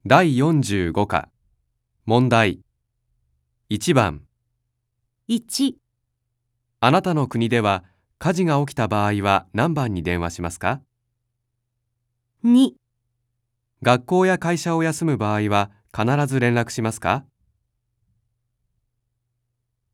第45課問題1番 1、 あなたの国では火事が起きた場合は何番に電話しますか？ 2、 学校や会社を休む場合は必ず連絡しますか？